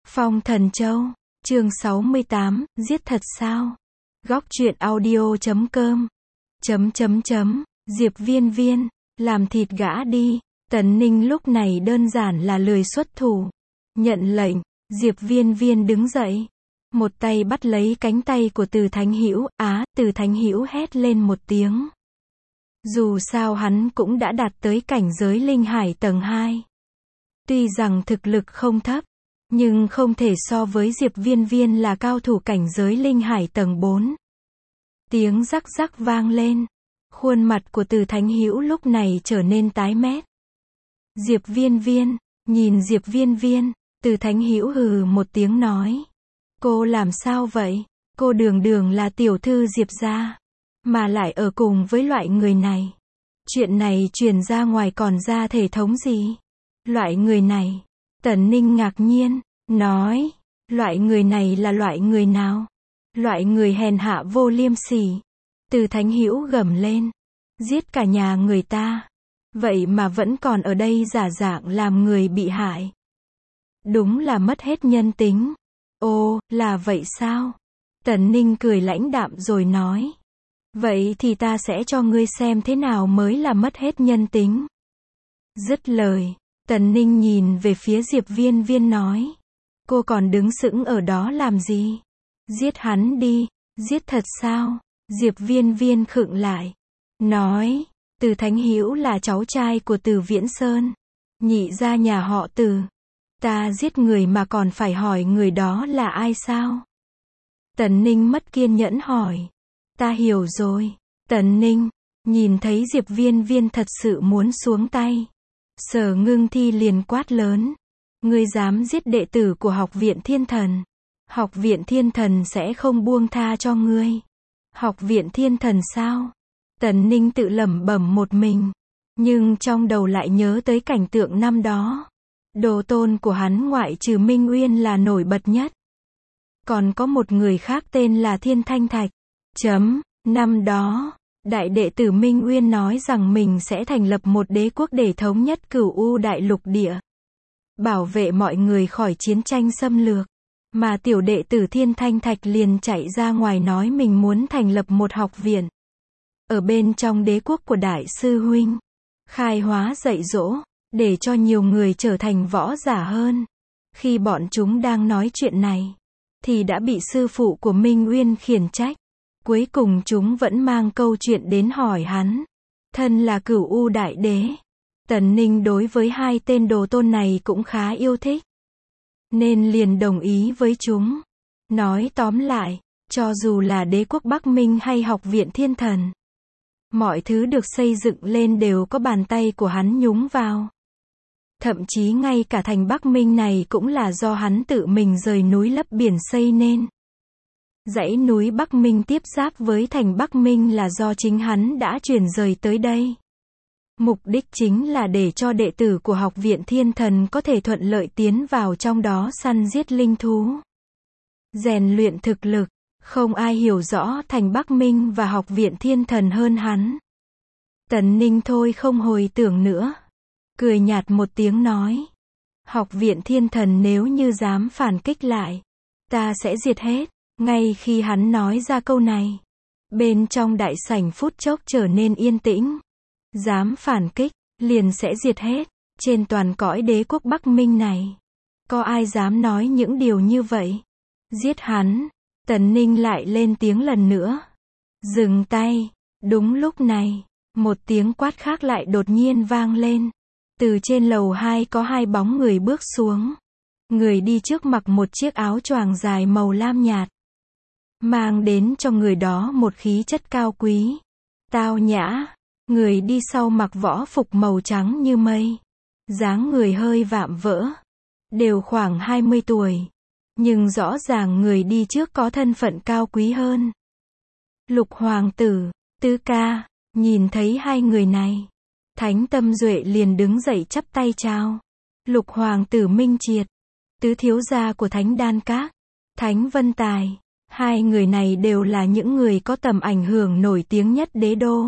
Phong Thần Châu, chương 68, giết thật sao? Góc truyện audio.com. Diệp Viên Viên, làm thịt gã đi. Tần Ninh lúc này đơn giản là lười xuất thủ. Nhận lệnh, Diệp Viên Viên đứng dậy. Một tay bắt lấy cánh tay của Từ Thánh Hữu, Từ Thánh Hữu hét lên một tiếng. Dù sao hắn cũng đã đạt tới cảnh giới linh hải tầng 2. Tuy rằng thực lực không thấp, nhưng không thể so với Diệp Viên Viên là cao thủ cảnh giới linh hải tầng 4. Tiếng rắc rắc vang lên. Khuôn mặt của Từ Thánh Hữu lúc này trở nên tái mét. Diệp Viên Viên, nhìn Diệp Viên Viên, Từ Thánh Hữu hừ một tiếng nói. Cô làm sao vậy? Cô đường đường là tiểu thư Diệp gia, mà lại ở cùng với loại người này. Chuyện này truyền ra ngoài còn ra thể thống gì? Loại người này. Tần Ninh ngạc nhiên, nói, loại người này là loại người nào? Loại người hèn hạ vô liêm sỉ. Từ Thánh Hữu gầm lên, giết cả nhà người ta. Vậy mà vẫn còn ở đây giả dạng làm người bị hại. Đúng là mất hết nhân tính. Ồ, là vậy sao? Tần Ninh cười lãnh đạm rồi nói. Vậy thì ta sẽ cho ngươi xem thế nào mới là mất hết nhân tính. Dứt lời, Tần Ninh nhìn về phía Diệp Viên Viên nói. Cô còn đứng sững ở đó làm gì? Giết hắn đi. Giết thật sao? Diệp Viên Viên khựng lại. Nói, Từ Thánh Hữu là cháu trai của Từ Viễn Sơn. Nhị gia nhà họ Từ. Ta giết người mà còn phải hỏi người đó là ai sao? Tần Ninh mất kiên nhẫn hỏi. Ta hiểu rồi. Tần Ninh, nhìn thấy Diệp Viên Viên thật sự muốn xuống tay. Sở Ngưng Thi liền quát lớn. Ngươi dám giết đệ tử của Học viện Thiên Thần. Học viện Thiên Thần sẽ không buông tha cho ngươi. Học viện Thiên Thần sao? Tần Ninh tự lẩm bẩm một mình. Nhưng trong đầu lại nhớ tới cảnh tượng năm đó. Đồ tôn của hắn ngoại trừ Minh Uyên là nổi bật nhất. Còn có một người khác tên là Thiên Thanh Thạch. Năm đó, đại đệ tử Minh Uyên nói rằng mình sẽ thành lập một đế quốc để thống nhất Cửu U đại lục địa. Bảo vệ mọi người khỏi chiến tranh xâm lược. Mà tiểu đệ tử Thiên Thanh Thạch liền chạy ra ngoài nói mình muốn thành lập một học viện. Ở bên trong đế quốc của Đại sư Huynh. Khai hóa dạy dỗ, để cho nhiều người trở thành võ giả hơn. Khi bọn chúng đang nói chuyện này, thì đã bị sư phụ của Minh Uyên khiển trách. Cuối cùng chúng vẫn mang câu chuyện đến hỏi hắn. Thân là Cửu U đại đế. Tần Ninh đối với hai tên đồ tôn này cũng khá yêu thích. Nên liền đồng ý với chúng. Nói tóm lại, cho dù là đế quốc Bắc Minh hay Học viện Thiên Thần, mọi thứ được xây dựng lên đều có bàn tay của hắn nhúng vào. Thậm chí ngay cả thành Bắc Minh này cũng là do hắn tự mình rời núi lấp biển xây nên. Dãy núi Bắc Minh tiếp giáp với thành Bắc Minh là do chính hắn đã chuyển rời tới đây. Mục đích chính là để cho đệ tử của Học viện Thiên Thần có thể thuận lợi tiến vào trong đó săn giết linh thú. Rèn luyện thực lực, không ai hiểu rõ thành Bắc Minh và Học viện Thiên Thần hơn hắn. Tần Ninh thôi không hồi tưởng nữa. Cười nhạt một tiếng nói. Học viện Thiên Thần nếu như dám phản kích lại, ta sẽ diệt hết. Ngay khi hắn nói ra câu này, bên trong đại sảnh phút chốc trở nên yên tĩnh. Dám phản kích, liền sẽ diệt hết. Trên toàn cõi đế quốc Bắc Minh này, có ai dám nói những điều như vậy? Giết hắn. Tần Ninh lại lên tiếng lần nữa. Dừng tay. Đúng lúc này, một tiếng quát khác lại đột nhiên vang lên. Từ trên lầu 2 có hai bóng người bước xuống. Người đi trước mặc một chiếc áo choàng dài màu lam nhạt, mang đến cho người đó một khí chất cao quý, tao nhã. Người đi sau mặc võ phục màu trắng như mây, dáng người hơi vạm vỡ, đều khoảng 20 tuổi. Nhưng rõ ràng người đi trước có thân phận cao quý hơn. Lục hoàng tử, Tứ ca, nhìn thấy hai người này, Thánh Tâm Duệ liền đứng dậy chắp tay chào. Lục hoàng tử Minh Triệt, tứ thiếu gia của Thánh Đan Các, Thánh Vân Tài, hai người này đều là những người có tầm ảnh hưởng nổi tiếng nhất đế đô.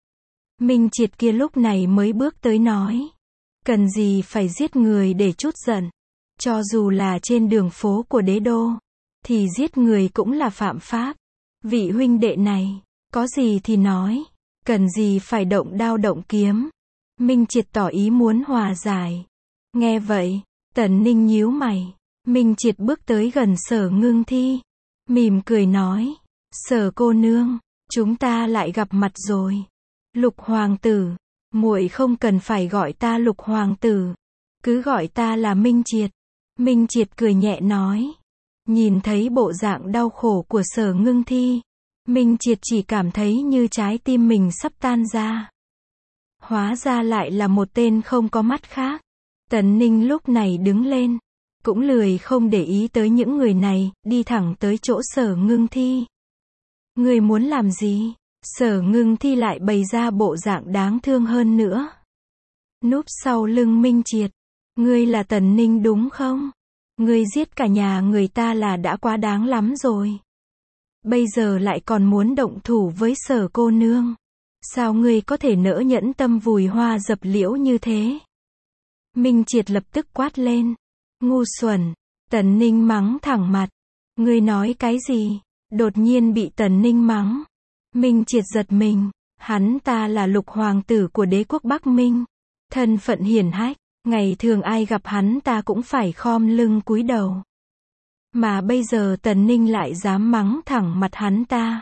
Minh Triệt kia lúc này mới bước tới nói. Cần gì phải giết người để trút giận. Cho dù là trên đường phố của đế đô, thì giết người cũng là phạm pháp. Vị huynh đệ này, có gì thì nói, cần gì phải động đao động kiếm. Minh Triệt tỏ ý muốn hòa giải. Nghe vậy, Tần Ninh nhíu mày. Minh Triệt bước tới gần Sở Ngưng Thi, mỉm cười nói, Sở cô nương, chúng ta lại gặp mặt rồi. Lục hoàng tử, muội không cần phải gọi ta Lục hoàng tử, cứ gọi ta là Minh Triệt. Minh Triệt cười nhẹ nói. Nhìn thấy bộ dạng đau khổ của Sở Ngưng Thi, Minh Triệt chỉ cảm thấy như trái tim mình sắp tan ra. Hóa ra lại là một tên không có mắt khác. Tần Ninh lúc này đứng lên, cũng lười không để ý tới những người này, đi thẳng tới chỗ Sở Ngưng Thi. Ngươi muốn làm gì? Sở Ngưng Thi lại bày ra bộ dạng đáng thương hơn nữa. Núp sau lưng Minh Triệt. Ngươi là Tần Ninh đúng không? Ngươi giết cả nhà người ta là đã quá đáng lắm rồi. Bây giờ lại còn muốn động thủ với Sở cô nương. Sao ngươi có thể nỡ nhẫn tâm vùi hoa dập liễu như thế? Minh Triệt lập tức quát lên. Ngu xuẩn. Tần Ninh mắng thẳng mặt. Ngươi nói cái gì? Đột nhiên bị Tần Ninh mắng. Minh Triệt giật mình. Hắn ta là Lục hoàng tử của đế quốc Bắc Minh. Thân phận hiển hách. Ngày thường ai gặp hắn ta cũng phải khom lưng cúi đầu. Mà bây giờ Tần Ninh lại dám mắng thẳng mặt hắn ta.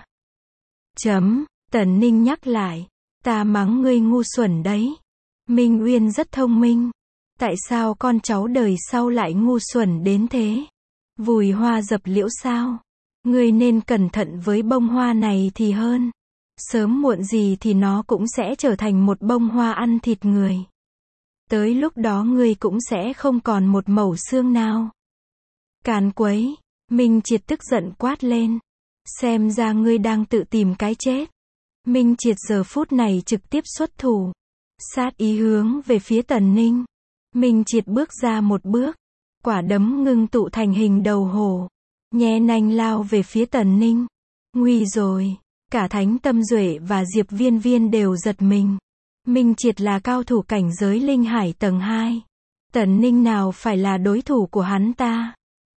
Tần Ninh nhắc lại. Ta mắng ngươi ngu xuẩn đấy. Minh Uyên rất thông minh. Tại sao con cháu đời sau lại ngu xuẩn đến thế? Vùi hoa dập liễu sao? Ngươi nên cẩn thận với bông hoa này thì hơn. Sớm muộn gì thì nó cũng sẽ trở thành một bông hoa ăn thịt người. Tới lúc đó ngươi cũng sẽ không còn một mẩu xương nào. Càn quấy. Minh Triệt tức giận quát lên. Xem ra ngươi đang tự tìm cái chết. Minh Triệt giờ phút này trực tiếp xuất thủ. Sát ý hướng về phía Tần Ninh. Minh Triệt bước ra một bước. Quả đấm ngưng tụ thành hình đầu hổ. Nhe nanh lao về phía Tần Ninh. Nguy rồi. Cả Thánh Tâm Duệ và Diệp Viên Viên đều giật mình. Minh Triệt là cao thủ cảnh giới linh hải tầng 2. Tần Ninh nào phải là đối thủ của hắn ta.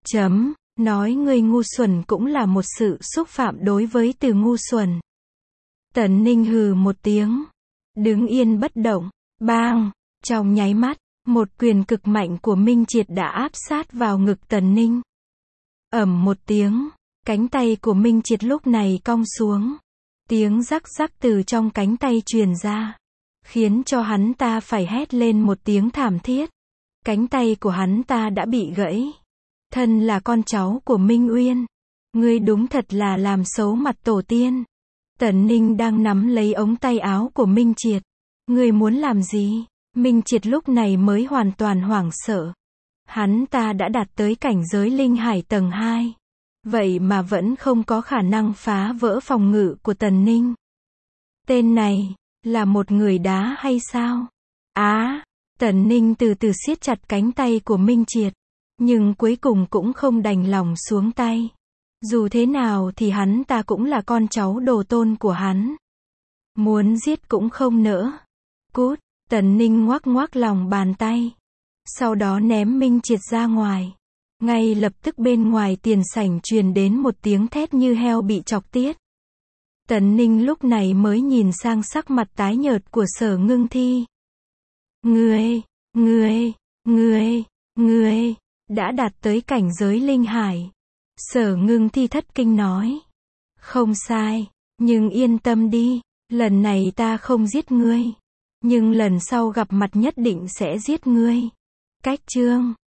Nói người ngu xuẩn cũng là một sự xúc phạm đối với từ ngu xuẩn. Tần Ninh hừ một tiếng. Đứng yên bất động. Bang! Trong nháy mắt, một quyền cực mạnh của Minh Triệt đã áp sát vào ngực Tần Ninh. Ầm một tiếng, cánh tay của Minh Triệt lúc này cong xuống. Tiếng rắc rắc từ trong cánh tay truyền ra, khiến cho hắn ta phải hét lên một tiếng thảm thiết. Cánh tay của hắn ta đã bị gãy. Thân là con cháu của Minh Uyên. Ngươi đúng thật là làm xấu mặt tổ tiên. Tần Ninh đang nắm lấy ống tay áo của Minh Triệt. Ngươi muốn làm gì? Minh Triệt lúc này mới hoàn toàn hoảng sợ. Hắn ta đã đạt tới cảnh giới linh hải tầng 2. Vậy mà vẫn không có khả năng phá vỡ phòng ngự của Tần Ninh. Tên này, là một người đá hay sao? Tần Ninh từ từ siết chặt cánh tay của Minh Triệt. Nhưng cuối cùng cũng không đành lòng xuống tay. Dù thế nào thì hắn ta cũng là con cháu đồ tôn của hắn. Muốn giết cũng không nỡ. Cút! Tần Ninh ngoác ngoác lòng bàn tay. Sau đó ném Minh Triệt ra ngoài. Ngay lập tức bên ngoài tiền sảnh truyền đến một tiếng thét như heo bị chọc tiết. Tần Ninh lúc này mới nhìn sang sắc mặt tái nhợt của Sở Ngưng Thi. Ngươi, đã đạt tới cảnh giới linh hải. Sở Ngưng Thi thất kinh nói. Không sai, nhưng yên tâm đi, lần này ta không giết ngươi. Nhưng lần sau gặp mặt nhất định sẽ giết ngươi. Cách chương